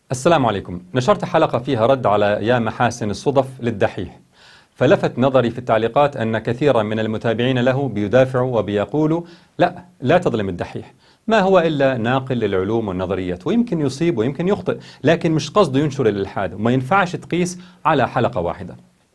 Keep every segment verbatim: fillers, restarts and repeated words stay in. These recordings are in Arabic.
السلام عليكم. نشرت حلقة فيها رد على يا محاسن الصدف للدحيح، فلفت نظري في التعليقات أن كثيرا من المتابعين له بيدافعوا وبيقولوا لا لا تظلم الدحيح، ما هو إلا ناقل للعلوم والنظريات، ويمكن يصيب ويمكن يخطئ، لكن مش قصده ينشر الإلحاد، وما ينفعش تقيس على حلقة واحدة.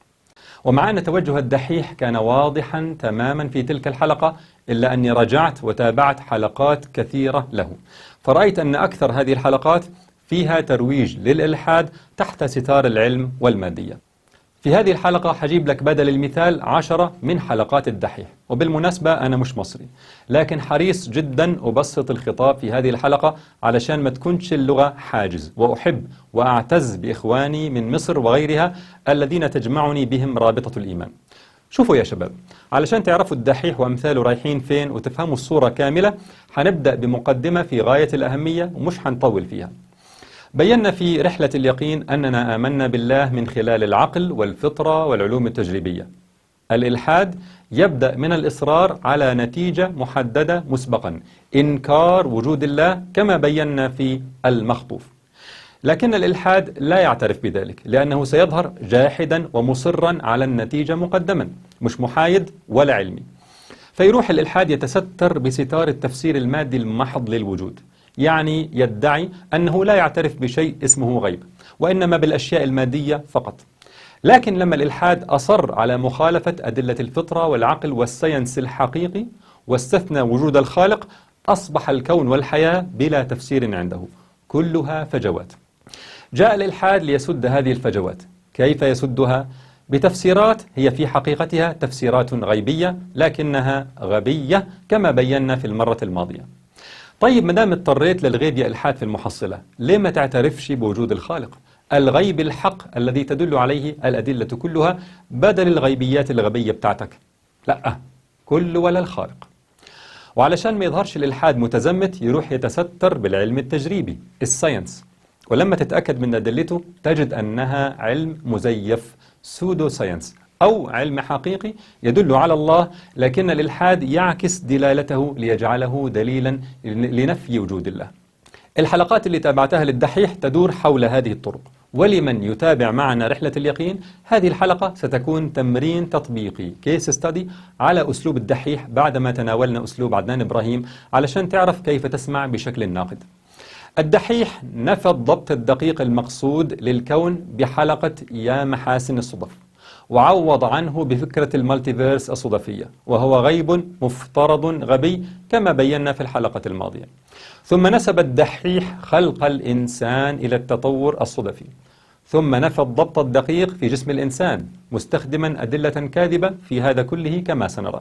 ومع أن توجه الدحيح كان واضحا تماما في تلك الحلقة، إلا أني رجعت وتابعت حلقات كثيرة له، فرأيت أن أكثر هذه الحلقات فيها ترويج للإلحاد تحت ستار العلم والمادية. في هذه الحلقة حجيب لك بدل المثال عشرة من حلقات الدحيح، وبالمناسبة أنا مش مصري، لكن حريص جدا أبسط الخطاب في هذه الحلقة علشان ما تكونش اللغة حاجز، وأحب وأعتز بإخواني من مصر وغيرها الذين تجمعني بهم رابطة الإيمان. شوفوا يا شباب، علشان تعرفوا الدحيح وأمثاله رايحين فين وتفهموا الصورة كاملة، هنبدأ بمقدمة في غاية الأهمية ومش هنطول فيها. بينا في رحلة اليقين أننا آمنا بالله من خلال العقل والفطرة والعلوم التجريبية. الإلحاد يبدأ من الإصرار على نتيجة محددة مسبقا، إنكار وجود الله كما بينا في المخطوف. لكن الإلحاد لا يعترف بذلك، لأنه سيظهر جاحدا ومصرا على النتيجة مقدما، مش محايد ولا علمي. فيروح الإلحاد يتستر بستار التفسير المادي المحض للوجود، يعني يدعي أنه لا يعترف بشيء اسمه غيب، وإنما بالأشياء المادية فقط. لكن لما الإلحاد أصر على مخالفة أدلة الفطرة والعقل والساينس الحقيقي واستثنى وجود الخالق، أصبح الكون والحياة بلا تفسير عنده، كلها فجوات. جاء الإلحاد ليسد هذه الفجوات. كيف يسدها؟ بتفسيرات هي في حقيقتها تفسيرات غيبية، لكنها غبية كما بينا في المرة الماضية. طيب مدام اضطريت للغيب يا إلحاد في المحصلة، ليه ما تعترفش بوجود الخالق؟ الغيب الحق الذي تدل عليه الأدلة كلها، بدل الغيبيات الغبية بتاعتك. لا، كل ولا الخالق. وعلشان ما يظهرش الإلحاد متزمت، يروح يتستر بالعلم التجريبي، الساينس، ولما تتأكد من أدلته تجد أنها علم مزيف، سودو ساينس، أو علم حقيقي يدل على الله، لكن الإلحاد يعكس دلالته ليجعله دليلا لنفي وجود الله. الحلقات اللي تابعتها للدحيح تدور حول هذه الطرق، ولمن يتابع معنا رحلة اليقين هذه الحلقة ستكون تمرين تطبيقي، كيس ستادي على أسلوب الدحيح بعدما تناولنا أسلوب عدنان إبراهيم، علشان تعرف كيف تسمع بشكل ناقد. الدحيح نفى الضبط الدقيق المقصود للكون بحلقة يا محاسن الصدف، وعوض عنه بفكرة المالتيفيرس الصدفية، وهو غيب مفترض غبي كما بينا في الحلقة الماضية. ثم نسب الدحيح خلق الإنسان إلى التطور الصدفي، ثم نفى الضبط الدقيق في جسم الإنسان مستخدما أدلة كاذبة في هذا كله كما سنرى.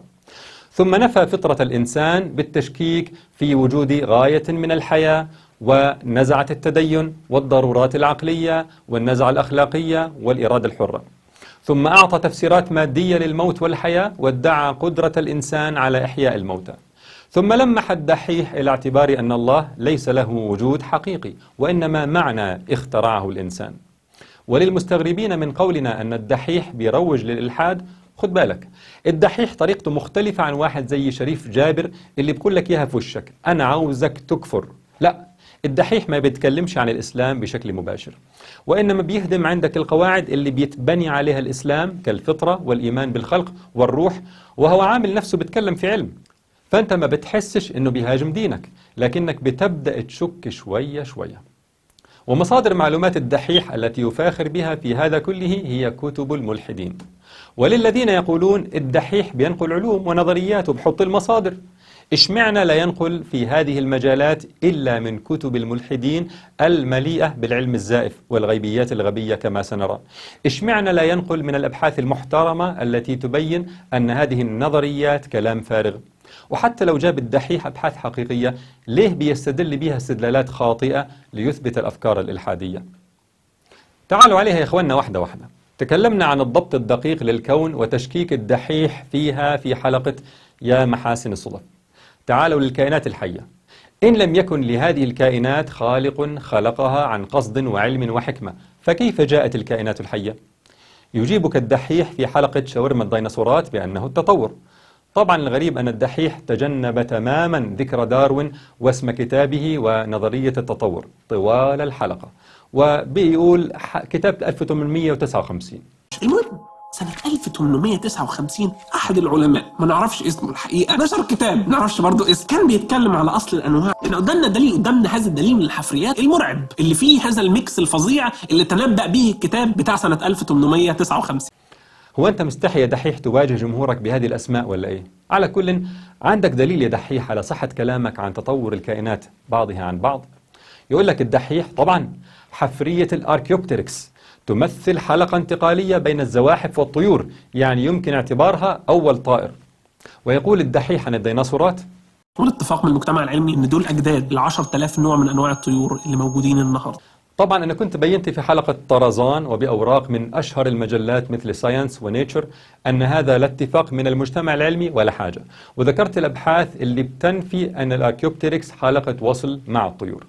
ثم نفى فطرة الإنسان بالتشكيك في وجود غاية من الحياة، ونزعة التدين والضرورات العقلية والنزعة الأخلاقية والإرادة الحرة. ثم أعطى تفسيرات مادية للموت والحياة، وادعى قدرة الإنسان على إحياء الموتى. ثم لمح الدحيح إلى اعتبار أن الله ليس له وجود حقيقي، وإنما معنى اخترعه الإنسان. وللمستغربين من قولنا أن الدحيح بيروج للإلحاد، خد بالك، الدحيح طريقته مختلفة عن واحد زي شريف جابر اللي بيقول لك إياها في وشك، أنا عاوزك تكفر. لا، الدحيح ما بيتكلمش عن الإسلام بشكل مباشر، وإنما بيهدم عندك القواعد اللي بيتبني عليها الإسلام كالفطرة والإيمان بالخلق والروح، وهو عامل نفسه بيتكلم في علم. فأنت ما بتحسش إنه بيهاجم دينك، لكنك بتبدأ تشك شوية شوية. ومصادر معلومات الدحيح التي يفاخر بها في هذا كله هي كتب الملحدين. وللذين يقولون الدحيح بينقل علوم ونظريات وبحط المصادر، اشمعنا لا ينقل في هذه المجالات إلا من كتب الملحدين المليئة بالعلم الزائف والغيبيات الغبية كما سنرى؟ اشمعنا لا ينقل من الأبحاث المحترمة التي تبين أن هذه النظريات كلام فارغ؟ وحتى لو جاب الدحيح أبحاث حقيقية، ليه بيستدل بها استدلالات خاطئة ليثبت الأفكار الإلحادية؟ تعالوا عليها يا إخواننا واحدة واحدة. تكلمنا عن الضبط الدقيق للكون وتشكيك الدحيح فيها في حلقة يا محاسن الصدف. تعالوا للكائنات الحية. إن لم يكن لهذه الكائنات خالق خلقها عن قصد وعلم وحكمة، فكيف جاءت الكائنات الحية؟ يجيبك الدحيح في حلقة شاورما الديناصورات بأنه التطور. طبعا الغريب أن الدحيح تجنب تماما ذكر داروين واسم كتابه ونظرية التطور طوال الحلقة، وبيقول كتاب ألف وثمانمئة وتسعة وخمسين. المهم سنة ألف وثمانمئة وتسعة وخمسين أحد العلماء ما نعرفش اسمه الحقيقة نشر كتاب ما نعرفش برضه اسم، كان بيتكلم على أصل الأنواع. إحنا قدامنا دليل، قدامنا هذا الدليل من الحفريات المرعب اللي فيه هذا الميكس الفظيع اللي تنبأ به الكتاب بتاع سنة ألف وثمانمئة وتسعة وخمسين. هو أنت مستحي يا دحيح تواجه جمهورك بهذه الأسماء ولا إيه؟ على كل عندك دليل يا دحيح على صحة كلامك عن تطور الكائنات بعضها عن بعض؟ يقول لك الدحيح طبعا حفرية الأركيوبتريكس تمثل حلقة انتقالية بين الزواحف والطيور، يعني يمكن اعتبارها أول طائر. ويقول الدحيح عن الديناصورات والاتفاق من المجتمع العلمي ان دول اجداد ل عشرة آلاف نوع من انواع الطيور اللي موجودين النهارده. طبعا أنا كنت بينت في حلقة طرزان وبأوراق من أشهر المجلات مثل ساينس ونيتشر أن هذا لا اتفاق من المجتمع العلمي ولا حاجة، وذكرت الأبحاث اللي بتنفي أن الأركيوبتريكس حلقة وصل مع الطيور.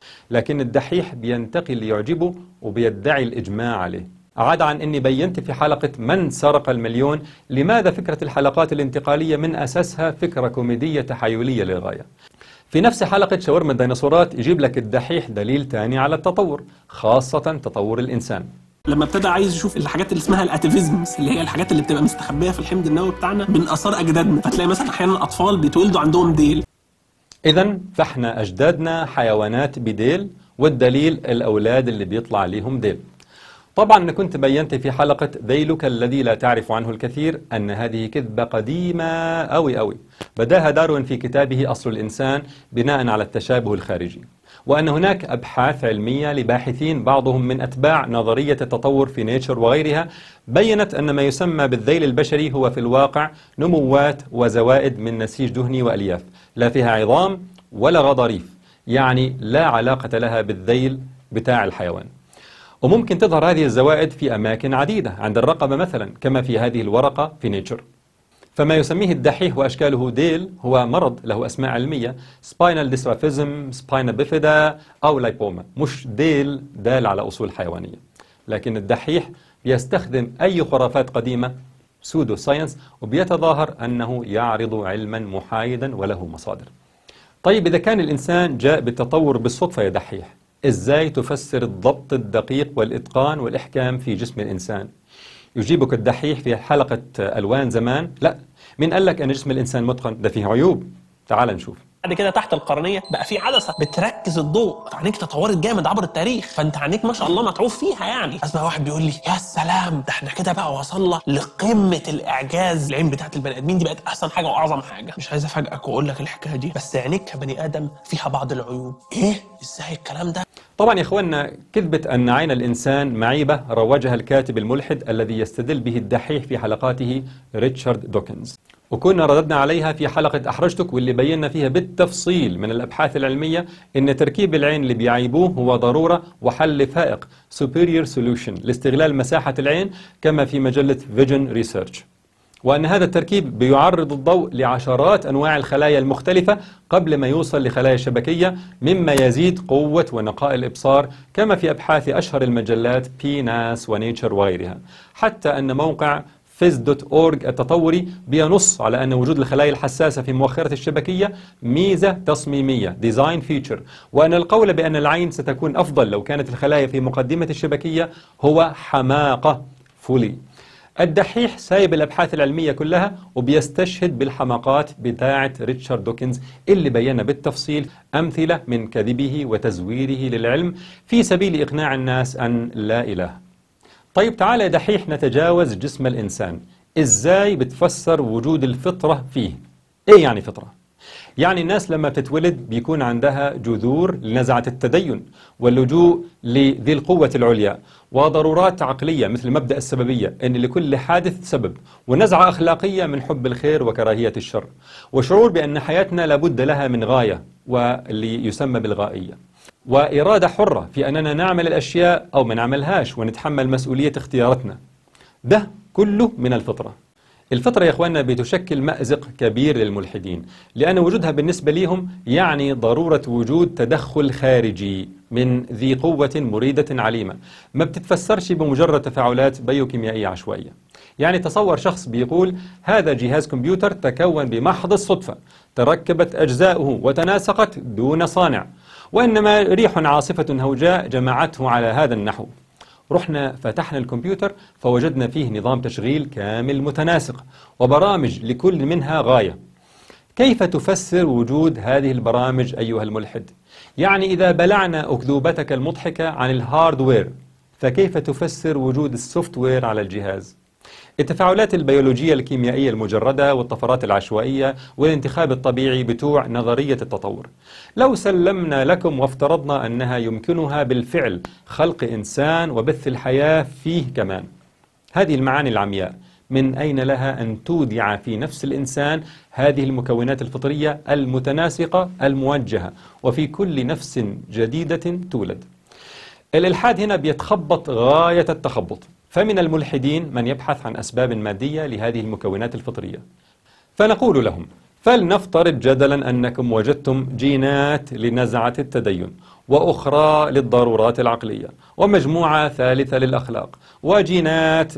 لكن الدحيح بينتقي اللي يعجبه وبيدعي الإجماع عليه. عدا عن أني بينت في حلقة من سرق المليون لماذا فكرة الحلقات الانتقالية من أساسها فكرة كوميدية تحيلية للغاية. في نفس حلقة شاورما الديناصورات يجيب لك الدحيح دليل تاني على التطور، خاصة تطور الإنسان. لما ابتدى عايز يشوف الحاجات اللي اسمها الاتيفيزمز اللي هي الحاجات اللي بتبقى مستخبيه في الحمض النووي بتاعنا من اثار اجدادنا، فتلاقي مثلا احيانا الاطفال بيتولدوا عندهم ديل. إذا فاحنا أجدادنا حيوانات بديل، والدليل الأولاد اللي بيطلع عليهم ديل. طبعا أنا كنت بينت في حلقة ذيلك الذي لا تعرف عنه الكثير أن هذه كذبة قديمة أوي أوي بداها داروين في كتابه أصل الإنسان بناء على التشابه الخارجي، وأن هناك أبحاث علمية لباحثين بعضهم من أتباع نظرية التطور في نيتشر وغيرها بيّنت أن ما يسمى بالذيل البشري هو في الواقع نموات وزوائد من نسيج دهني وألياف لا فيها عظام ولا غضاريف، يعني لا علاقة لها بالذيل بتاع الحيوان. وممكن تظهر هذه الزوائد في أماكن عديدة عند الرقبة مثلا كما في هذه الورقة في نيتشر. فما يسميه الدحيح وأشكاله ديل هو مرض له أسماء علمية، سباينال ديسترافيزم، سباينا بيفيدا أو لايبوما، مش ديل دال على أصول حيوانية. لكن الدحيح بيستخدم أي خرافات قديمة سودو ساينس وبيتظاهر أنه يعرض علما محايدا وله مصادر. طيب إذا كان الإنسان جاء بالتطور بالصدفة يا دحيح، إزاي تفسر الضبط الدقيق والإتقان والإحكام في جسم الإنسان؟ يجيبك الدحيح في حلقة ألوان زمان، لا، من قال لك أن جسم الإنسان متقن؟ ده فيه عيوب. تعال نشوف. بعد كده تحت القرنيه بقى في عدسه بتركز الضوء، عينيك تطورت جامد عبر التاريخ، فانت عينيك ما شاء الله متعوف فيها. يعني اسمع واحد بيقول لي يا سلام ده احنا كده بقى وصلنا لقمه الاعجاز، العين بتاعت البني ادمين دي بقت احسن حاجه واعظم حاجه. مش عايز افاجئك واقول لك الحكايه دي، بس عينيك كبني ادم فيها بعض العيوب. ايه ازاي الكلام ده؟ طبعا يا اخواننا كذبة أن عين الإنسان معيبة روجها الكاتب الملحد الذي يستدل به الدحيح في حلقاته ريتشارد دوكنز، وكنا رددنا عليها في حلقة أحرجتك واللي بينا فيها بالتفصيل من الأبحاث العلمية إن تركيب العين اللي بيعيبوه هو ضرورة وحل فائق superior solution لاستغلال مساحة العين كما في مجلة فيجن ريسيرش، وأن هذا التركيب بيعرض الضوء لعشرات أنواع الخلايا المختلفة قبل ما يوصل لخلايا شبكية، مما يزيد قوة ونقاء الإبصار كما في أبحاث أشهر المجلات بي ناس ونيتشر وغيرها. حتى أن موقع فيز دوت أورج التطوري بينص على أن وجود الخلايا الحساسة في مؤخرة الشبكية ميزة تصميمية ديزاين فيتشر، وأن القول بأن العين ستكون أفضل لو كانت الخلايا في مقدمة الشبكية هو حماقة فولي. الدحيح سايب الأبحاث العلمية كلها وبيستشهد بالحماقات بتاعة ريتشارد دوكنز اللي بينا بالتفصيل أمثلة من كذبه وتزويره للعلم في سبيل إقناع الناس أن لا إله. طيب تعال يا دحيح نتجاوز جسم الإنسان. إزاي بتفسر وجود الفطرة فيه؟ إيه يعني فطرة؟ يعني الناس لما بتتولد بيكون عندها جذور لنزعة التدين واللجوء لذي القوة العليا وضرورات عقلية مثل مبدأ السببية أن لكل حادث سبب، ونزعة أخلاقية من حب الخير وكراهية الشر، وشعور بأن حياتنا لابد لها من غاية واللي يسمى بالغائية، وإرادة حرة في أننا نعمل الأشياء أو ما نعملهاش ونتحمل مسؤولية اختياراتنا. ده كله من الفطرة. الفطرة يا إخواننا بتشكل مأزق كبير للملحدين، لأن وجودها بالنسبة لهم يعني ضرورة وجود تدخل خارجي من ذي قوة مريدة عليمة ما بتتفسرش بمجرد تفاعلات بيوكيميائية عشوائية. يعني تصور شخص بيقول هذا جهاز كمبيوتر تكون بمحض الصدفة، تركبت أجزاؤه وتناسقت دون صانع، وإنما ريح عاصفة هوجاء جمعته على هذا النحو. رحنا فتحنا الكمبيوتر فوجدنا فيه نظام تشغيل كامل متناسق وبرامج لكل منها غاية. كيف تفسر وجود هذه البرامج أيها الملحد؟ يعني إذا بلعنا أكذوبتك المضحكة عن الهاردوير، فكيف تفسر وجود السوفت وير على الجهاز؟ التفاعلات البيولوجية الكيميائية المجردة والطفرات العشوائية والانتخاب الطبيعي بتوع نظرية التطور، لو سلمنا لكم وافترضنا أنها يمكنها بالفعل خلق إنسان وبث الحياة فيه كمان، هذه المعاني العمياء من أين لها أن تودع في نفس الإنسان هذه المكونات الفطرية المتناسقة الموجهة وفي كل نفس جديدة تولد؟ الإلحاد هنا بيتخبط غاية التخبط، فمن الملحدين من يبحث عن أسباب مادية لهذه المكونات الفطرية، فنقول لهم فلنفترض جدلا أنكم وجدتم جينات لنزعة التدين، وأخرى للضرورات العقلية، ومجموعة ثالثة للأخلاق، وجينات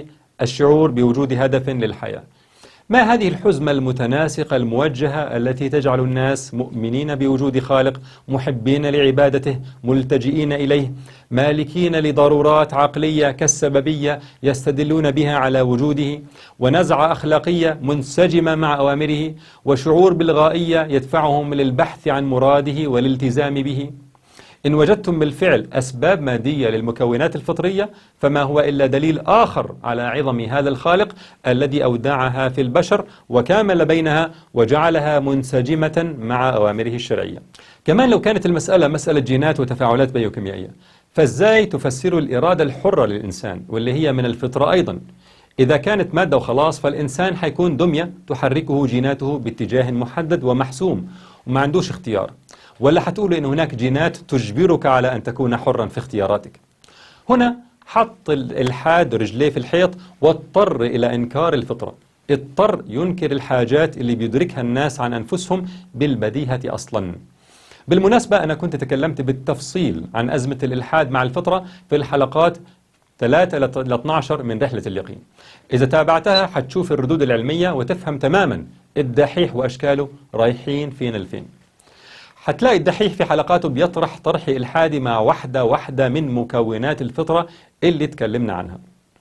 للشعور بوجود هدف للحياة. ما هذه الحزمة المتناسقة الموجهة التي تجعل الناس مؤمنين بوجود خالق، محبين لعبادته، ملتجئين إليه، مالكين لضرورات عقلية كالسببية يستدلون بها على وجوده، ونزعة أخلاقية منسجمة مع أوامره، وشعور بالغائية يدفعهم للبحث عن مراده والالتزام به؟ إن وجدتم بالفعل أسباب مادية للمكونات الفطرية فما هو إلا دليل آخر على عظم هذا الخالق الذي أودعها في البشر وكامل بينها وجعلها منسجمة مع أوامره الشرعية. كمان لو كانت المسألة مسألة جينات وتفاعلات بيوكيميائية، فإزاي تفسروا الإرادة الحرة للإنسان واللي هي من الفطرة أيضا؟ إذا كانت مادة وخلاص فالإنسان حيكون دمية تحركه جيناته باتجاه محدد ومحسوم وما عندوش اختيار، ولا حتقولوا إن هناك جينات تجبرك على أن تكون حرا في اختياراتك؟ هنا حط الإلحاد رجليه في الحيط واضطر إلى إنكار الفطرة، اضطر ينكر الحاجات اللي بيدركها الناس عن أنفسهم بالبديهة أصلا. بالمناسبة أنا كنت تكلمت بالتفصيل عن أزمة الإلحاد مع الفطرة في الحلقات ثلاثة إلى اثني عشر من رحلة اليقين، إذا تابعتها حتشوف الردود العلمية وتفهم تماما الدحيح وأشكاله رايحين فين الفين. حتلاقي الدحيح في حلقاته بيطرح طرح إلحادي مع واحدة واحدة من مكونات الفطرة اللي تكلمنا عنها.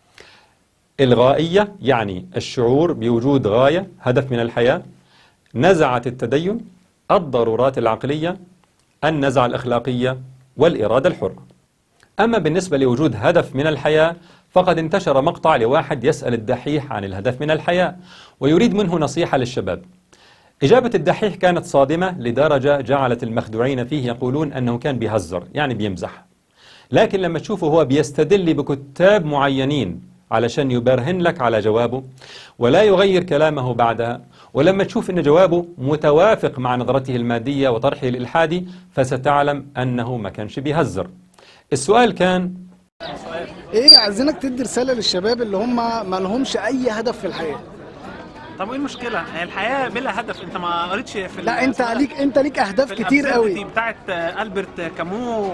الغائية يعني الشعور بوجود غاية، هدف من الحياة، نزعة التدين، الضرورات العقلية، النزعة الأخلاقية، والإرادة الحرة. أما بالنسبة لوجود هدف من الحياة فقد انتشر مقطع لواحد يسأل الدحيح عن الهدف من الحياة ويريد منه نصيحة للشباب. إجابة الدحيح كانت صادمة لدرجة جعلت المخدوعين فيه يقولون أنه كان بيهزر، يعني بيمزح. لكن لما تشوفه هو بيستدل بكتاب معينين علشان يبرهن لك على جوابه ولا يغير كلامه بعدها، ولما تشوف أن جوابه متوافق مع نظرته المادية وطرحه الإلحادي، فستعلم أنه ما كانش بيهزر. السؤال كان ايه، عايزينك تدي رسالة للشباب اللي هم ما لهمش أي هدف في الحياة. طب وايه المشكلة؟ هي الحياة بلا هدف، انت ما قريتش في لا انت ليك انت ليك اهداف كتير قوي بتاعت ألبرت كامو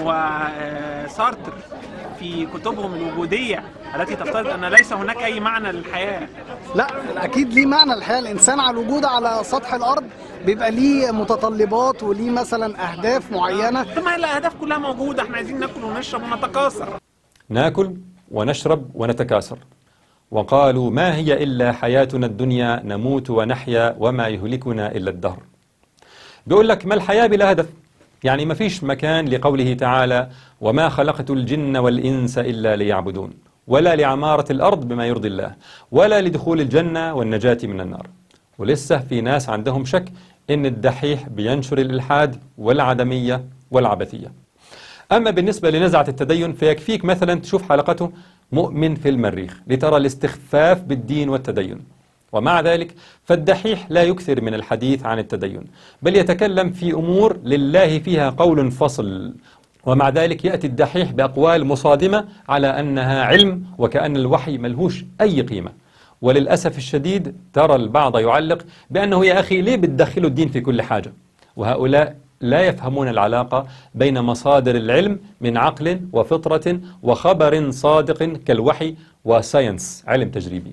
وسارتر في كتبهم الوجودية التي تفترض ان ليس هناك اي معنى للحياة. لا اكيد ليه معنى الحياة، الانسان على الوجود على سطح الارض بيبقى ليه متطلبات وليه مثلا اهداف معينة. طب ما هي الاهداف كلها موجودة، احنا عايزين ناكل ونشرب ونتكاثر. ناكل ونشرب ونتكاثر، وقالوا ما هي إلا حياتنا الدنيا نموت ونحيا وما يهلكنا إلا الدهر. بيقول لك ما الحياة بلا هدف، يعني ما فيش مكان لقوله تعالى وما خلقت الجن والإنس إلا ليعبدون، ولا لعمارة الأرض بما يرضي الله، ولا لدخول الجنة والنجاة من النار. ولسه في ناس عندهم شك إن الدحيح بينشر الإلحاد والعدمية والعبثية. أما بالنسبة لنزعة التدين فيكفيك مثلا تشوف حلقته مؤمن في المريخ لترى الاستخفاف بالدين والتدين. ومع ذلك فالدحيح لا يكثر من الحديث عن التدين، بل يتكلم في أمور لله فيها قول فصل، ومع ذلك يأتي الدحيح بأقوال مصادمة على أنها علم وكأن الوحي ملهوش أي قيمة. وللأسف الشديد ترى البعض يعلق بأنه يا أخي ليه بتدخلوا الدين في كل حاجة؟ وهؤلاء لا يفهمون العلاقة بين مصادر العلم من عقل وفطرة وخبر صادق كالوحي وساينس علم تجريبي.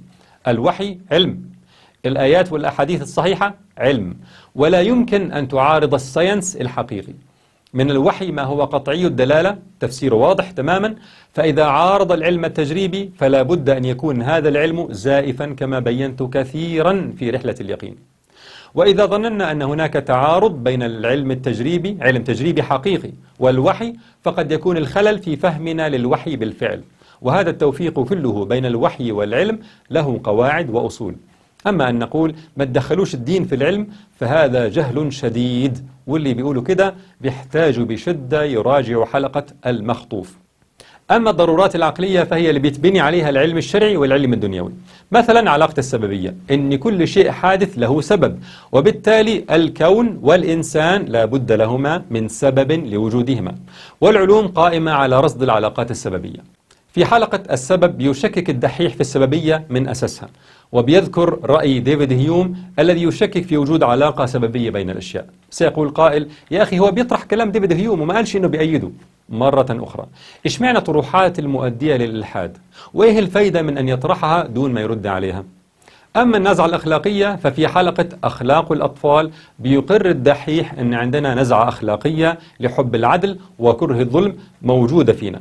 الوحي علم، الآيات والأحاديث الصحيحة علم، ولا يمكن أن تعارض الساينس الحقيقي. من الوحي ما هو قطعي الدلالة، تفسيره واضح تماما، فإذا عارض العلم التجريبي فلا بد أن يكون هذا العلم زائفا كما بينت كثيرا في رحلة اليقين. وإذا ظننا أن هناك تعارض بين العلم التجريبي، علم تجريبي حقيقي، والوحي، فقد يكون الخلل في فهمنا للوحي بالفعل، وهذا التوفيق كله بين الوحي والعلم له قواعد وأصول. أما أن نقول ما تدخلوش الدين في العلم فهذا جهل شديد، واللي بيقولوا كده بيحتاجوا بشدة يراجعوا حلقة المخطوف. أما الضرورات العقلية فهي اللي بيتبني عليها العلم الشرعي والعلم الدنيوي. مثلا علاقة السببية، إن كل شيء حادث له سبب، وبالتالي الكون والإنسان لا بد لهما من سبب لوجودهما، والعلوم قائمة على رصد العلاقات السببية. في حلقة السبب بيشكك الدحيح في السببية من أساسها، وبيذكر رأي ديفيد هيوم الذي يشكك في وجود علاقة سببية بين الأشياء. سيقول قائل يا أخي هو بيطرح كلام ديفيد هيوم وما قالش إنه بيأيده. مرة أخرى، إيش معنى طروحات المؤدية للإلحاد؟ وإيه الفايدة من أن يطرحها دون ما يرد عليها؟ أما النزعة الأخلاقية ففي حلقة أخلاق الأطفال بيقر الدحيح أن عندنا نزعة أخلاقية لحب العدل وكره الظلم موجودة فينا،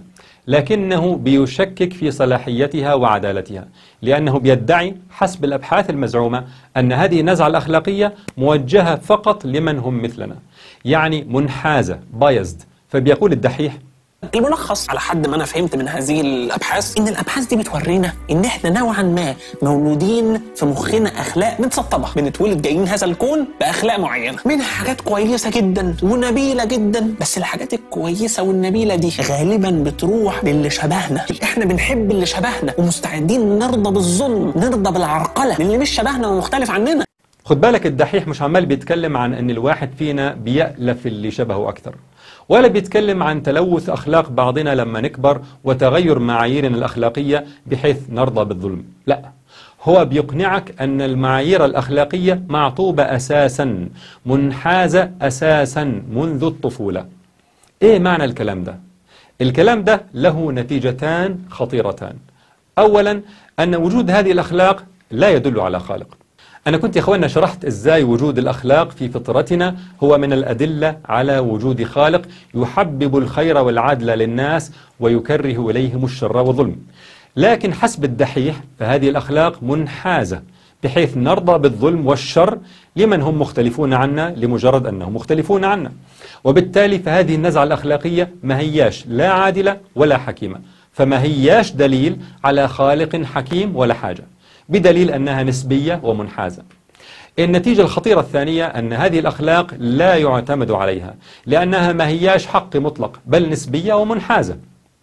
لكنه بيشكك في صلاحيتها وعدالتها، لأنه بيدعي حسب الأبحاث المزعومة أن هذه النزعة الأخلاقية موجهة فقط لمن هم مثلنا، يعني منحازة بايزد. فبيقول الدحيح الملخص على حد ما انا فهمت من هذه الابحاث ان الابحاث دي بتورينا ان احنا نوعا ما مولودين في مخنا اخلاق متسطبه، بنتولد جايين هذا الكون باخلاق معينه، منها حاجات كويسه جدا ونبيله جدا، بس الحاجات الكويسه والنبيله دي غالبا بتروح للي شبهنا. احنا بنحب اللي شبهنا ومستعدين نرضى بالظلم، نرضى بالعرقله للي مش شبهنا ومختلف عننا. خد بالك الدحيح مش عمال بيتكلم عن ان الواحد فينا بيألف اللي شبهه اكثر، ولا بيتكلم عن تلوث أخلاق بعضنا لما نكبر وتغير معاييرنا الأخلاقية بحيث نرضى بالظلم. لا، هو بيقنعك أن المعايير الأخلاقية معطوبة أساسا، منحازة أساسا منذ الطفولة. إيه معنى الكلام ده؟ الكلام ده له نتيجتان خطيرتان. أولا أن وجود هذه الأخلاق لا يدل على خالق. أنا كنت يا إخواننا شرحت إزاي وجود الأخلاق في فطرتنا هو من الأدلة على وجود خالق يحبب الخير والعدل للناس ويكره إليهم الشر والظلم. لكن حسب الدحيح فهذه الأخلاق منحازة بحيث نرضى بالظلم والشر لمن هم مختلفون عنا لمجرد أنهم مختلفون عنا، وبالتالي فهذه النزعة الأخلاقية ما هياش لا عادلة ولا حكيمة، فما هياش دليل على خالق حكيم ولا حاجة، بدليل أنها نسبية ومنحازة. النتيجة الخطيرة الثانية أن هذه الأخلاق لا يعتمد عليها، لأنها ما هياش حق مطلق بل نسبية ومنحازة.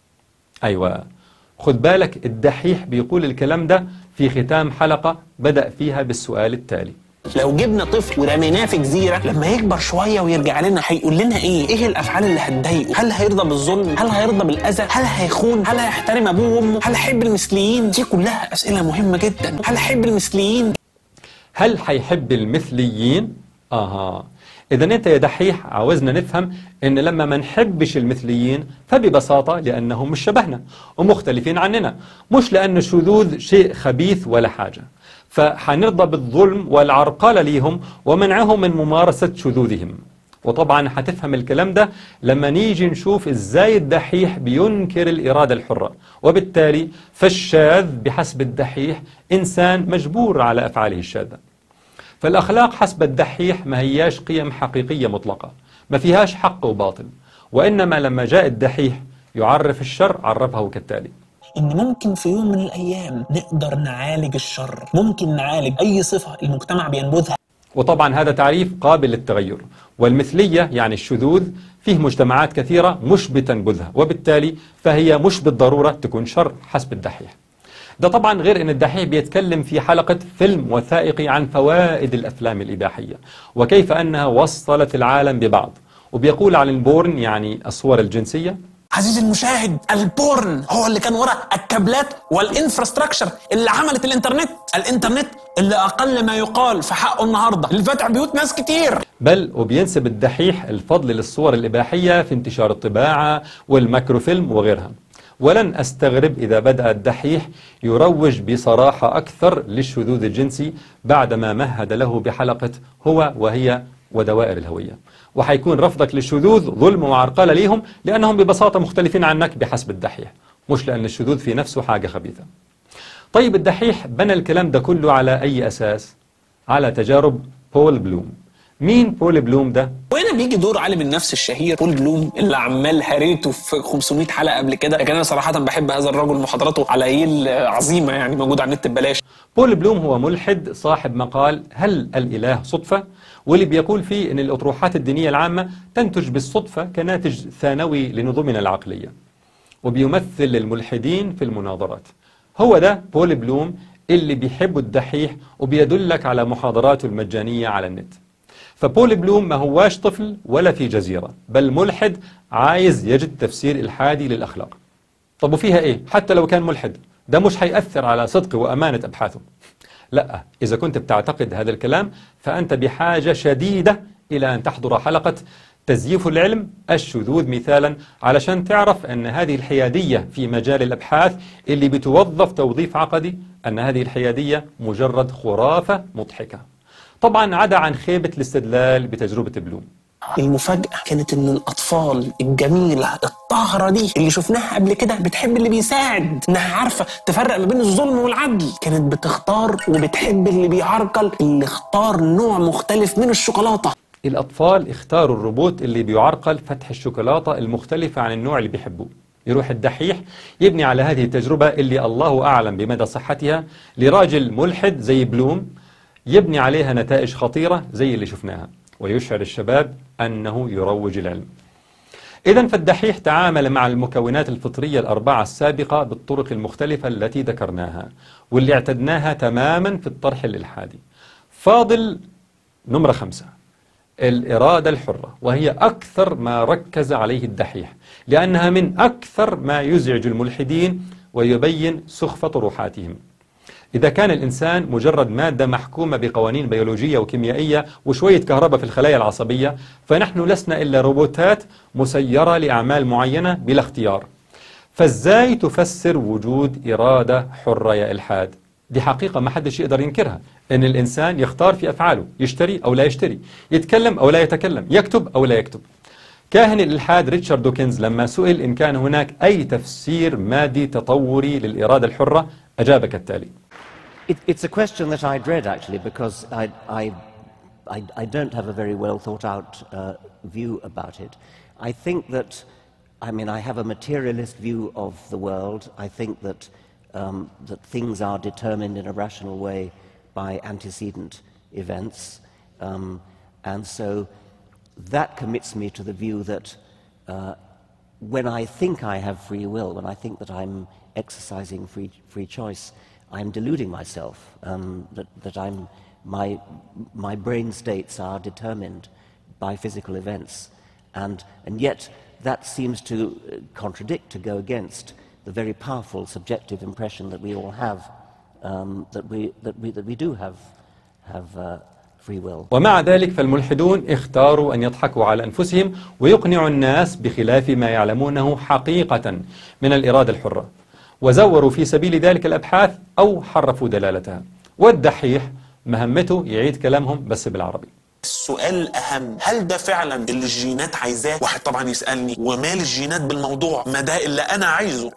أيوة، خد بالك الدحيح بيقول الكلام ده في ختام حلقة بدأ فيها بالسؤال التالي: لو جبنا طفل ورميناه في جزيره لما يكبر شويه ويرجع لنا هيقول لنا ايه؟ ايه الافعال اللي هتضايقه؟ هل هيرضى بالظلم؟ هل هيرضى بالاذى؟ هل هيخون؟ هل هيحترم ابوه وامه؟ هل هيحب المثليين؟ دي كلها اسئله مهمه جدا. هل هيحب المثليين؟ هل هيحب المثليين؟ اها، اذا انت يا دحيح عاوزنا نفهم ان لما ما نحبش المثليين فببساطه لانهم مش شبهنا ومختلفين عننا، مش لان الشذوذ شيء خبيث ولا حاجه، فحنرضى بالظلم والعرقلة ليهم ومنعهم من ممارسة شذوذهم. وطبعا هتفهم الكلام ده لما نيجي نشوف ازاي الدحيح بينكر الإرادة الحرة، وبالتالي فالشاذ بحسب الدحيح إنسان مجبور على أفعاله الشاذة. فالأخلاق حسب الدحيح ما هياش قيم حقيقية مطلقة، ما فيهاش حق وباطل، وإنما لما جاء الدحيح يعرف الشر عرفه كالتالي: إن ممكن في يوم من الأيام نقدر نعالج الشر، ممكن نعالج أي صفة المجتمع بينبذها. وطبعا هذا تعريف قابل للتغير، والمثلية يعني الشذوذ فيه مجتمعات كثيرة مش بتنبذها، وبالتالي فهي مش بالضرورة تكون شر حسب الدحيح. ده طبعا غير أن الدحيح بيتكلم في حلقة فيلم وثائقي عن فوائد الأفلام الإباحية وكيف أنها وصلت العالم ببعض، وبيقول عن البورن يعني الصور الجنسية: عزيزي المشاهد، البورن هو اللي كان وراء الكابلات والانفراستراكشر اللي عملت الانترنت، الانترنت اللي اقل ما يقال في حقه النهارده اللي فاتح بيوت ناس كتير. بل وبينسب الدحيح الفضل للصور الإباحية في انتشار الطباعة والماكروفيلم وغيرها. ولن أستغرب إذا بدأ الدحيح يروج بصراحة أكثر للشذوذ الجنسي بعدما مهد له بحلقة هو وهي ودوائر الهوية. وحيكون رفضك للشذوذ ظلم وعرقلة ليهم، لأنهم ببساطة مختلفين عنك بحسب الدحيح، مش لأن الشذوذ في نفسه حاجة خبيثة. طيب الدحيح بنى الكلام ده كله على أي أساس؟ على تجارب بول بلوم. مين بول بلوم ده؟ وهنا بيجي دور عالم النفس الشهير بول بلوم اللي عمال هريته في خمسمائة حلقة قبل كده، لكن أنا صراحة بحب هذا الرجل، محاضراته على ييل عظيمة يعني، موجودة على النت ببلاش. بول بلوم هو ملحد صاحب مقال هل الإله صدفة؟ واللي بيقول فيه أن الأطروحات الدينية العامة تنتج بالصدفة كناتج ثانوي لنظمنا العقلية، وبيمثل الملحدين في المناظرات. هو ده بول بلوم اللي بيحب الدحيح وبيدلك على محاضراته المجانية على النت. فبول بلوم ما هواش طفل ولا في جزيرة، بل ملحد عايز يجد تفسير إلحادي للأخلاق. طب وفيها إيه؟ حتى لو كان ملحد ده مش هيأثر على صدق وأمانة أبحاثه. لا، إذا كنت بتعتقد هذا الكلام فأنت بحاجة شديدة إلى أن تحضر حلقة تزييف العلم الشذوذ مثالا، علشان تعرف أن هذه الحيادية في مجال الأبحاث اللي بتوظف توظيف عقدي، أن هذه الحيادية مجرد خرافة مضحكة. طبعا عدا عن خيبة الاستدلال بتجربة بلوم. المفاجأة كانت إن الأطفال الجميلة الطاهرة دي اللي شفناها قبل كده بتحب اللي بيساعد، إنها عارفة تفرق ما بين الظلم والعدل، كانت بتختار وبتحب اللي بيعرقل، اللي اختار نوع مختلف من الشوكولاتة. الأطفال اختاروا الروبوت اللي بيعرقل فتح الشوكولاتة المختلفة عن النوع اللي بيحبوه. يروح الدحيح يبني على هذه التجربة اللي الله أعلم بمدى صحتها لراجل ملحد زي بلوم، يبني عليها نتائج خطيرة زي اللي شفناها، ويشعر الشباب أنه يروج العلم. إذن فالدحيح تعامل مع المكونات الفطرية الأربعة السابقة بالطرق المختلفة التي ذكرناها واللي اعتدناها تماما في الطرح الإلحادي. فاضل نمرة خمسة، الإرادة الحرة، وهي أكثر ما ركز عليه الدحيح لأنها من أكثر ما يزعج الملحدين ويبين سخف طروحاتهم. إذا كان الإنسان مجرد مادة محكومة بقوانين بيولوجية وكيميائية وشوية كهرباء في الخلايا العصبية، فنحن لسنا إلا روبوتات مسيرة لأعمال معينة بلا اختيار. فإزاي تفسر وجود إرادة حرة يا إلحاد؟ دي حقيقة ما حدش يقدر ينكرها، إن الإنسان يختار في أفعاله، يشتري أو لا يشتري، يتكلم أو لا يتكلم، يكتب أو لا يكتب. كاهن الإلحاد ريتشارد دوكنز لما سئل إن كان هناك أي تفسير مادي تطوري للإرادة الحرة أجاب كالتالي: It, it's a question that I dread actually, because I, I, I, I don't have a very well thought out uh, view about it. I think that, I mean, I have a materialist view of the world. I think that, um, that things are determined in a rational way by antecedent events. Um, and so that commits me to the view that uh, when I think I have free will, when I think that I'm exercising free, free choice, I'm deluding myself, um, that, that I'm, my, my brain states are determined by physical events. And, and yet that seems to contradict, to go against the very powerful subjective impression that we all have, um, that, we, that, we, that we do have, have uh, free will. ومع ذلك فالملحدون اختاروا أن يضحكوا على أنفسهم ويقنعوا الناس بخلاف ما يعلمونه حقيقة من الإرادة الحرة، وزوروا في سبيل ذلك الأبحاث أو حرفوا دلالتها. والدحيح مهمته يعيد كلامهم بس بالعربي. السؤال الأهم، هل ده فعلا اللي الجينات عايزاه؟ واحد طبعا يسألني ومال الجينات بالموضوع، ما ده اللي أنا عايزه.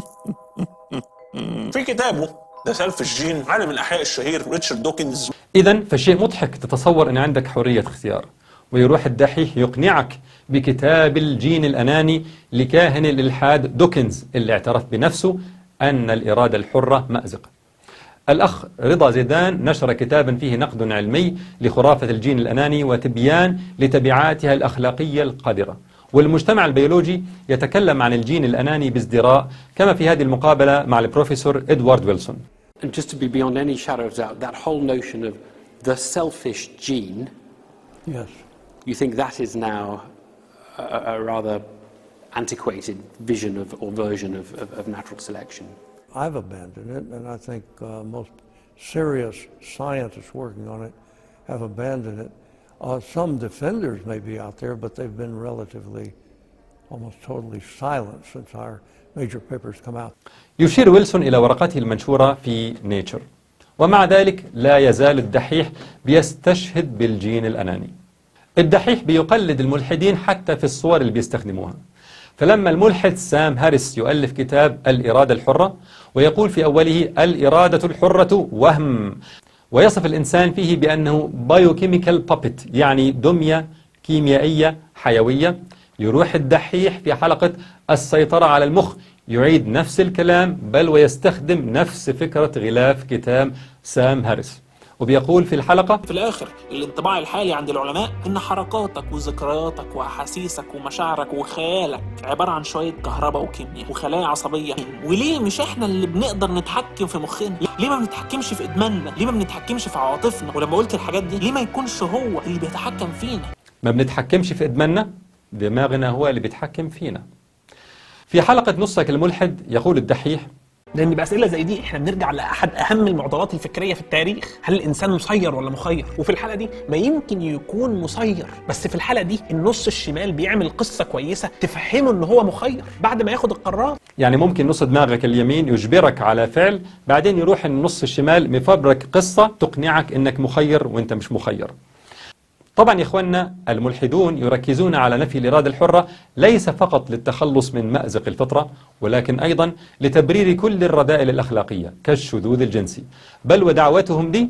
في كتابه ده سلف الجين عالم الأحياء الشهير ريتشارد دوكنز. إذن فشيء مضحك تتصور أن عندك حرية اختيار، ويروح الدحيح يقنعك بكتاب الجين الأناني لكاهن الإلحاد دوكنز اللي اعترف بنفسه أن الإرادة الحرة مأزق. الأخ رضا زيدان نشر كتابا فيه نقد علمي لخرافة الجين الأناني وتبيان لتبعاتها الأخلاقية القادرة، والمجتمع البيولوجي يتكلم عن الجين الأناني بازدراء كما في هذه المقابلة مع البروفيسور إدوارد ويلسون. And just to be beyond any shadow of doubt, that whole notion of the selfish gene, yes, you think that is now a, a rather antiquated vision of or version of, of, of natural selection? I've abandoned it, and I think uh, most serious scientists working on it have abandoned it. Uh, some defenders may be out there, but they've been relatively, almost totally silent since our major papers come out. يشير ويلسون إلى ورقته المنشورة في نيتشر، ومع ذلك لا يزال الدحيح بيستشهد بالجين الأناني. الدحيح بيقلد الملحدين حتى في الصور اللي بيستخدموها. فلما الملحد سام هاريس يؤلف كتاب الإرادة الحرة ويقول في أوله الإرادة الحرة وهم، ويصف الإنسان فيه بأنه بايوكيميكال بابت، يعني دمية كيميائية حيوية، يروح الدحيح في حلقة السيطرة على المخ يعيد نفس الكلام، بل ويستخدم نفس فكرة غلاف كتاب سام هاريس، وبيقول في الحلقة: في الآخر الانطباع الحالي عند العلماء إن حركاتك وذكرياتك وأحاسيسك ومشاعرك وخيالك عبارة عن شوية كهرباء وكيمياء وخلايا عصبية. وليه مش إحنا اللي بنقدر نتحكم في مخنا؟ ليه ما بنتحكمش في إدماننا؟ ليه ما بنتحكمش في عواطفنا؟ ولما قلت الحاجات دي ليه ما يكونش هو اللي بيتحكم فينا؟ ما بنتحكمش في إدماننا، دماغنا هو اللي بيتحكم فينا. في حلقة نصك الملحد يقول الدحيح: لأن بأسئلة زي دي احنا بنرجع لأحد أهم المعضلات الفكرية في التاريخ، هل الإنسان مسير ولا مخير؟ وفي الحالة دي ما يمكن يكون مسير، بس في الحالة دي النص الشمال بيعمل قصة كويسة تفهمه إن هو مخير بعد ما ياخد القرار. يعني ممكن نص دماغك اليمين يجبرك على فعل، بعدين يروح النص الشمال مفبرك قصة تقنعك إنك مخير وإنت مش مخير. طبعا يا إخواننا، الملحدون يركزون على نفي الإرادة الحرة ليس فقط للتخلص من مأزق الفطرة، ولكن أيضا لتبرير كل الرذائل الأخلاقية كالشذوذ الجنسي، بل ودعوتهم دي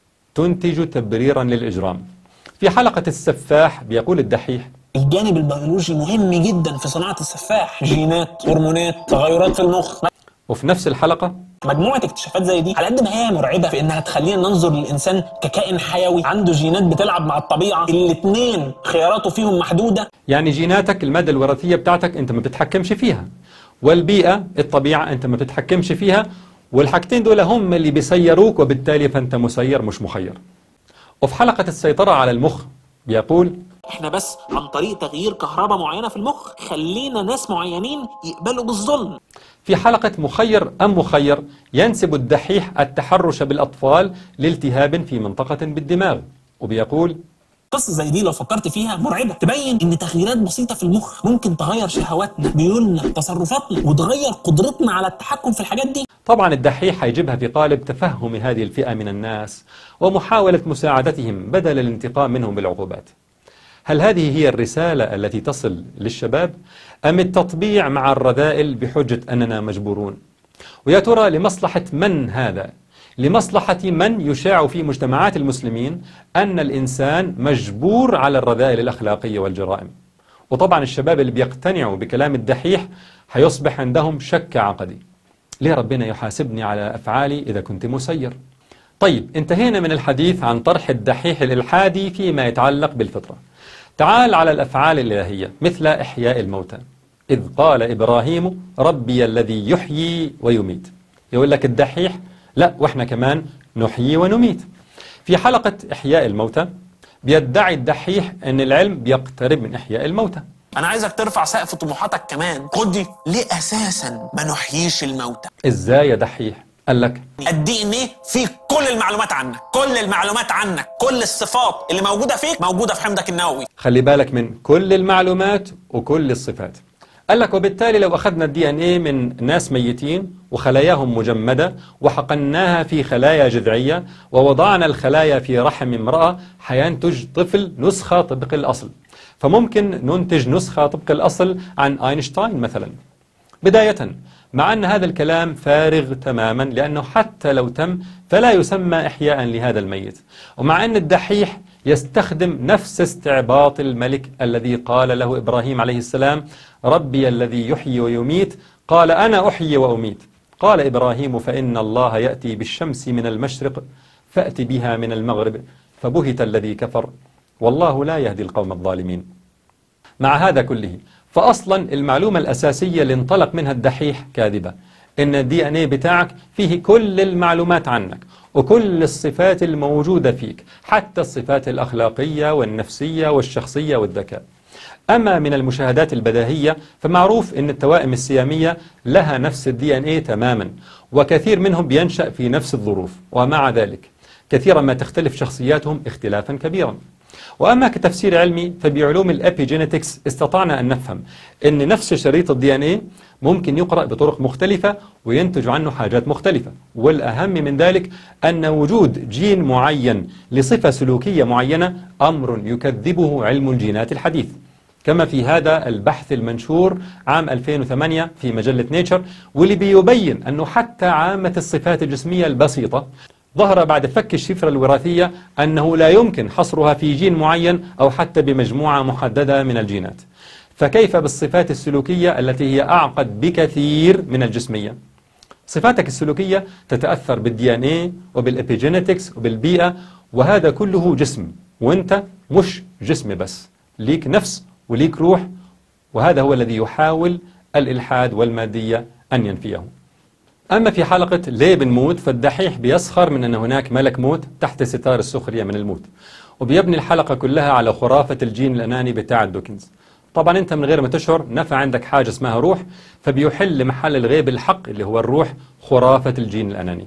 تنتج تبريرا للإجرام. في حلقة السفاح بيقول الدحيح: الجانب البيولوجي مهم جدا في صناعة السفاح، جينات، هرمونات، تغيرات في المخ. وفي نفس الحلقة: مجموعة اكتشافات زي دي على قد ما هي مرعبة في انها تخلينا ننظر للانسان ككائن حيوي عنده جينات بتلعب مع الطبيعة، الاثنين خياراته فيهم محدودة. يعني جيناتك المادة الوراثية بتاعتك انت ما بتتحكمش فيها، والبيئة الطبيعة انت ما بتتحكمش فيها، والحاجتين دول هم اللي بيسيروك، وبالتالي فانت مسير مش مخير. وفي حلقة السيطرة على المخ بيقول: احنا بس عن طريق تغيير كهرباء معينة في المخ خلينا ناس معينين يقبلوا بالظلم. في حلقة مخير أم مخير ينسب الدحيح التحرش بالأطفال لالتهاب في منطقة بالدماغ، وبيقول: قصة زي دي لو فكرت فيها مرعبة، تبين ان تغييرات بسيطة في المخ ممكن تغير شهواتنا، ميولنا، تصرفاتنا، وتغير قدرتنا على التحكم في الحاجات دي. طبعا الدحيح هيجيبها في قالب تفهم هذه الفئة من الناس ومحاولة مساعدتهم بدل الانتقام منهم بالعقوبات. هل هذه هي الرسالة التي تصل للشباب، أم التطبيع مع الرذائل بحجة أننا مجبورون؟ ويا ترى لمصلحة من هذا؟ لمصلحة من يشاع في مجتمعات المسلمين أن الإنسان مجبور على الرذائل الأخلاقية والجرائم؟ وطبعا الشباب اللي بيقتنعوا بكلام الدحيح هيصبح عندهم شك عقدي: ليه ربنا يحاسبني على أفعالي إذا كنت مسير؟ طيب، انتهينا من الحديث عن طرح الدحيح الإلحادي فيما يتعلق بالفطرة. تعال على الأفعال الإلهية مثل إحياء الموتى، إذ قال إبراهيم ربي الذي يحيي ويميت. يقول لك الدحيح: لا، وإحنا كمان نحيي ونميت. في حلقة إحياء الموتى بيدعي الدحيح أن العلم بيقترب من إحياء الموتى. أنا عايزك ترفع سقف طموحاتك كمان. خد دي، ليه أساسا ما نحييش الموتى؟ إزاي يا دحيح؟ قال لك: الدي ان ايه فيه كل المعلومات عنك، كل المعلومات عنك، كل الصفات اللي موجودة فيك موجودة في حمضك النووي. خلي بالك من كل المعلومات وكل الصفات. قال لك: وبالتالي لو أخذنا الدي ان ايه من ناس ميتين وخلاياهم مجمدة وحقناها في خلايا جذعية ووضعنا الخلايا في رحم امرأة، حينتج طفل نسخة طبق الأصل. فممكن ننتج نسخة طبق الأصل عن أينشتاين مثلا. بداية، مع أن هذا الكلام فارغ تماما، لأنه حتى لو تم فلا يسمى إحياء لهذا الميت. ومع أن الدحيح يستخدم نفس استعباط الملك الذي قال له إبراهيم عليه السلام ربي الذي يحيي ويميت، قال أنا أحيي وأميت. قال إبراهيم فإن الله يأتي بالشمس من المشرق فأت بها من المغرب فبهت الذي كفر والله لا يهدي القوم الظالمين. مع هذا كله، فأصلا المعلومة الأساسية اللي انطلق منها الدحيح كاذبة، إن الدي ان ايه بتاعك فيه كل المعلومات عنك وكل الصفات الموجودة فيك، حتى الصفات الأخلاقية والنفسية والشخصية والذكاء. أما من المشاهدات البديهية فمعروف أن التوائم السيامية لها نفس الدي ان ايه تماما، وكثير منهم بينشأ في نفس الظروف، ومع ذلك كثيرا ما تختلف شخصياتهم اختلافا كبيرا. وأما كتفسير علمي فبعلوم الأبيجينيتكس استطعنا أن نفهم أن نفس شريط الدي إن إيه ممكن يقرأ بطرق مختلفة وينتج عنه حاجات مختلفة، والأهم من ذلك أن وجود جين معين لصفة سلوكية معينة أمر يكذبه علم الجينات الحديث، كما في هذا البحث المنشور عام ألفين وثمانية في مجلة نيتشر، واللي بيبين أنه حتى عامة الصفات الجسمية البسيطة ظهر بعد فك الشفرة الوراثية أنه لا يمكن حصرها في جين معين أو حتى بمجموعة محددة من الجينات، فكيف بالصفات السلوكية التي هي أعقد بكثير من الجسمية؟ صفاتك السلوكية تتأثر بالدي ان ايه وبالابيجينيتكس وبالبيئة، وهذا كله جسم، وانت مش جسم بس، ليك نفس وليك روح، وهذا هو الذي يحاول الإلحاد والمادية أن ينفيه. أما في حلقة ليه بنموت فالدحيح بيسخر من أن هناك ملك موت تحت ستار السخرية من الموت، وبيبني الحلقة كلها على خرافة الجين الأناني بتاع دوكنز. طبعا أنت من غير ما تشعر نفع عندك حاجة اسمها روح، فبيحل محل الغيب الحق اللي هو الروح خرافة الجين الأناني.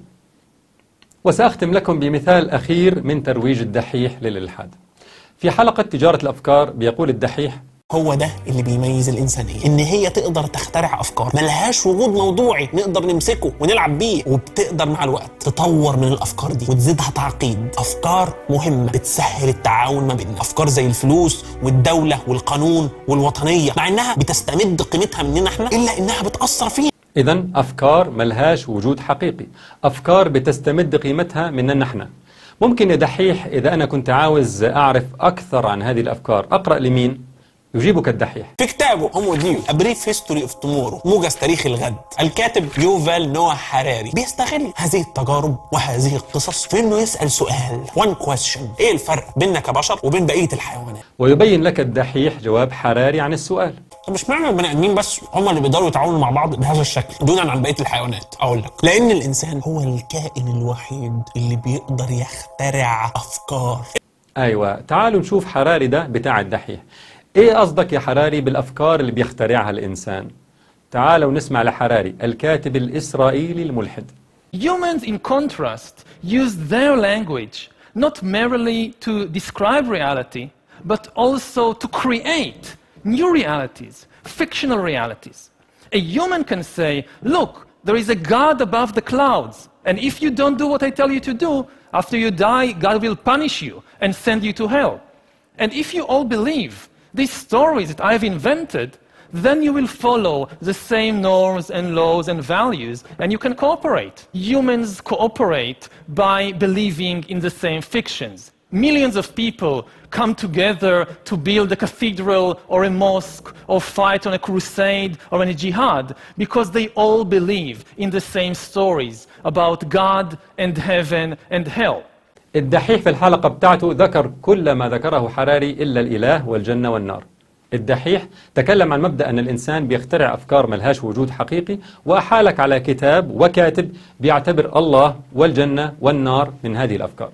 وسأختم لكم بمثال أخير من ترويج الدحيح للإلحاد. في حلقة تجارة الأفكار بيقول الدحيح: هو ده اللي بيميز الإنسانية، إن هي تقدر تخترع أفكار ملهاش وجود موضوعي نقدر نمسكه ونلعب بيه، وبتقدر مع الوقت تطور من الأفكار دي وتزيدها تعقيد. أفكار مهمة بتسهل التعاون ما بيننا، أفكار زي الفلوس والدولة والقانون والوطنية، مع إنها بتستمد قيمتها مننا إحنا إلا إنها بتأثر فينا. إذن أفكار ملهاش وجود حقيقي، أفكار بتستمد قيمتها مننا إحنا. ممكن يا دحيح إذا أنا كنت عاوز أعرف أكثر عن هذه الأفكار أقرأ لمين؟ يجيبك الدحيح في كتابه هومو ديو A Brief History of Tomorrow موجز تاريخ الغد، الكاتب يوفال نوح حراري بيستغل هذه التجارب وهذه القصص في انه يسأل سؤال one question: ايه الفرق بيننا كبشر وبين بقية الحيوانات؟ ويبين لك الدحيح جواب حراري عن السؤال. طب مش معنى البني ادمين بس هم اللي بيقدروا يتعاونوا مع بعض بهذا الشكل دونا عن بقية الحيوانات؟ اقول لك، لان الانسان هو الكائن الوحيد اللي بيقدر يخترع افكار. ايوه، تعالوا نشوف حراري ده بتاع الدحيح. ايه قصدك يا حراري بالافكار اللي بيخترعها الانسان؟ تعالوا نسمع لحراري الكاتب الاسرائيلي الملحد. Humans in contrast use their language not merely to describe reality but also to create new realities, fictional realities. A human can say, look, there is a God above the clouds, and if you don't do what I tell you to do, after you die, God will punish you and send you to hell. And if you all believe these stories that I've invented, then you will follow the same norms and laws and values, and you can cooperate. Humans cooperate by believing in the same fictions. Millions of people come together to build a cathedral or a mosque or fight on a crusade or in a jihad because they all believe in the same stories about God and heaven and hell. الدحيح في الحلقة بتاعته ذكر كل ما ذكره حراري إلا الإله والجنة والنار. الدحيح تكلم عن مبدأ أن الإنسان بيخترع أفكار ملهاش وجود حقيقي، وأحالك على كتاب وكاتب بيعتبر الله والجنة والنار من هذه الأفكار.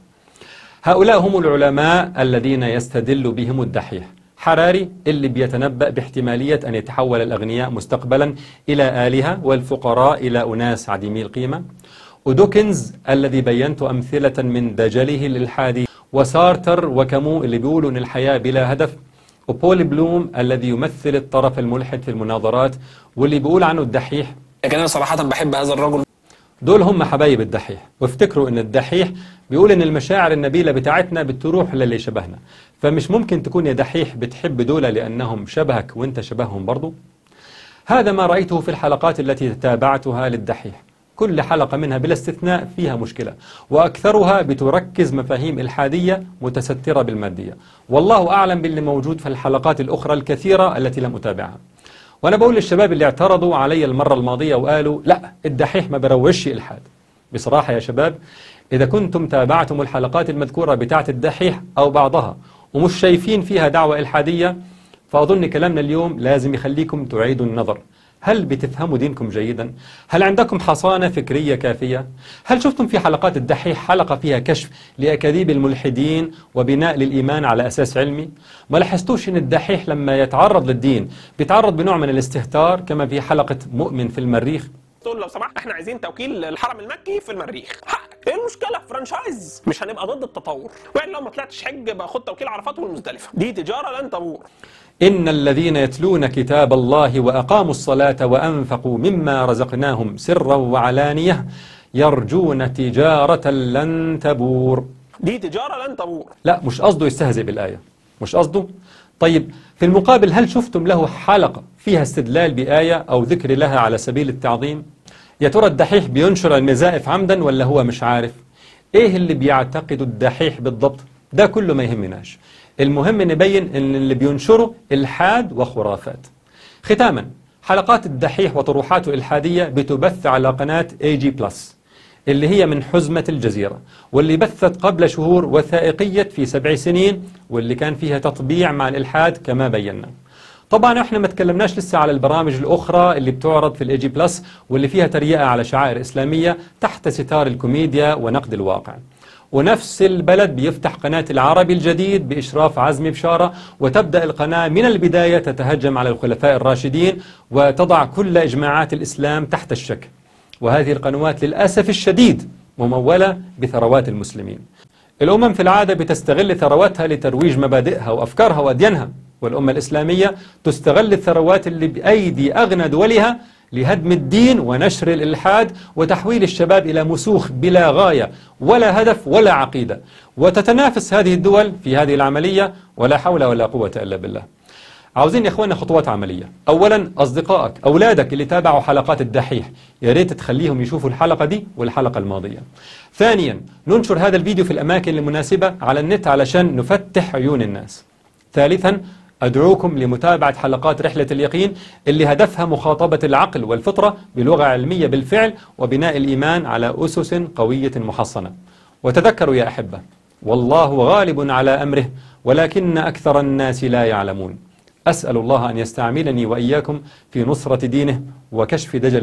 هؤلاء هم العلماء الذين يستدل بهم الدحيح. حراري اللي بيتنبأ باحتمالية أن يتحول الأغنياء مستقبلا إلى آلهة والفقراء إلى أناس عديمي القيمة، ودوكنز الذي بينت أمثلة من دجله الإلحادي، وسارتر وكامو اللي بيقولوا أن الحياة بلا هدف، وبول بلوم الذي يمثل الطرف الملحد في المناظرات واللي بيقول عنه الدحيح. لكن أنا صراحة بحب هذا الرجل. دول هم حبايب الدحيح، وافتكروا أن الدحيح بيقول أن المشاعر النبيلة بتاعتنا بتروح للي شبهنا، فمش ممكن تكون يا دحيح بتحب دول لأنهم شبهك وانت شبههم برضو. هذا ما رأيته في الحلقات التي تابعتها للدحيح، كل حلقة منها بلا استثناء فيها مشكلة، وأكثرها بتركز مفاهيم إلحادية متسترة بالمادية، والله أعلم باللي موجود في الحلقات الأخرى الكثيرة التي لم أتابعها. وأنا بقول للشباب اللي اعترضوا علي المرة الماضية وقالوا لا الدحيح ما بروجش إلحاد، بصراحة يا شباب إذا كنتم تابعتم الحلقات المذكورة بتاعت الدحيح أو بعضها ومش شايفين فيها دعوة إلحادية، فأظن كلامنا اليوم لازم يخليكم تعيدوا النظر. هل بتفهموا دينكم جيدا؟ هل عندكم حصانة فكرية كافية؟ هل شفتم في حلقات الدحيح حلقة فيها كشف لأكاذيب الملحدين وبناء للإيمان على أساس علمي؟ ما لاحظتوش أن الدحيح لما يتعرض للدين بيتعرض بنوع من الاستهتار كما في حلقة مؤمن في المريخ؟ تقول لو سمحت احنا عايزين توكيل الحرم المكي في المريخ، حقك، ايه المشكله؟ فرانشايز. مش هنبقى ضد التطور، وإلا لو ما طلعتش حج بقى خد توكيل عرفات والمزدلفه، دي تجاره لن تبور. إن الذين يتلون كتاب الله وأقاموا الصلاة وأنفقوا مما رزقناهم سرا وعلانية يرجون تجارة لن تبور. دي تجارة لن تبور. لا، مش قصده يستهزئ بالآية، مش قصده. طيب في المقابل، هل شفتم له حلقة فيها استدلال بآية أو ذكر لها على سبيل التعظيم؟ يا ترى الدحيح بينشر المزائف عمدا ولا هو مش عارف؟ إيه اللي بيعتقده الدحيح بالضبط؟ ده كله ما يهمناش، المهم نبين ان اللي بينشره الحاد وخرافات. ختاما، حلقات الدحيح وطروحاته الإلحادية بتبث على قناة اي جي بلس اللي هي من حزمة الجزيرة، واللي بثت قبل شهور وثائقية في سبع سنين واللي كان فيها تطبيع مع الإلحاد كما بينا. طبعا احنا ما تكلمناش لسه على البرامج الأخرى اللي بتعرض في الاي جي بلس واللي فيها تريقة على شعائر إسلامية تحت ستار الكوميديا ونقد الواقع. ونفس البلد بيفتح قناة العربي الجديد بإشراف عزمي بشارة، وتبدأ القناة من البداية تتهجم على الخلفاء الراشدين وتضع كل إجماعات الإسلام تحت الشك. وهذه القنوات للأسف الشديد ممولة بثروات المسلمين. الأمم في العادة بتستغل ثرواتها لترويج مبادئها وأفكارها وأديانها، والأمة الإسلامية تستغل الثروات اللي بأيدي أغنى دولها لهدم الدين ونشر الإلحاد وتحويل الشباب إلى مسوخ بلا غاية ولا هدف ولا عقيدة، وتتنافس هذه الدول في هذه العملية ولا حول ولا قوة إلا بالله. عاوزين يا إخواننا خطوات عملية. أولا، أصدقائك أولادك اللي تابعوا حلقات الدحيح يا ريت تخليهم يشوفوا الحلقة دي والحلقة الماضية. ثانيا، ننشر هذا الفيديو في الأماكن المناسبة على النت علشان نفتح عيون الناس. ثالثا، أدعوكم لمتابعة حلقات رحلة اليقين اللي هدفها مخاطبة العقل والفطرة بلغة علمية بالفعل وبناء الإيمان على أسس قوية محصنة. وتذكروا يا أحبة، والله غالب على أمره ولكن أكثر الناس لا يعلمون. أسأل الله أن يستعملني وإياكم في نصرة دينه وكشف دجل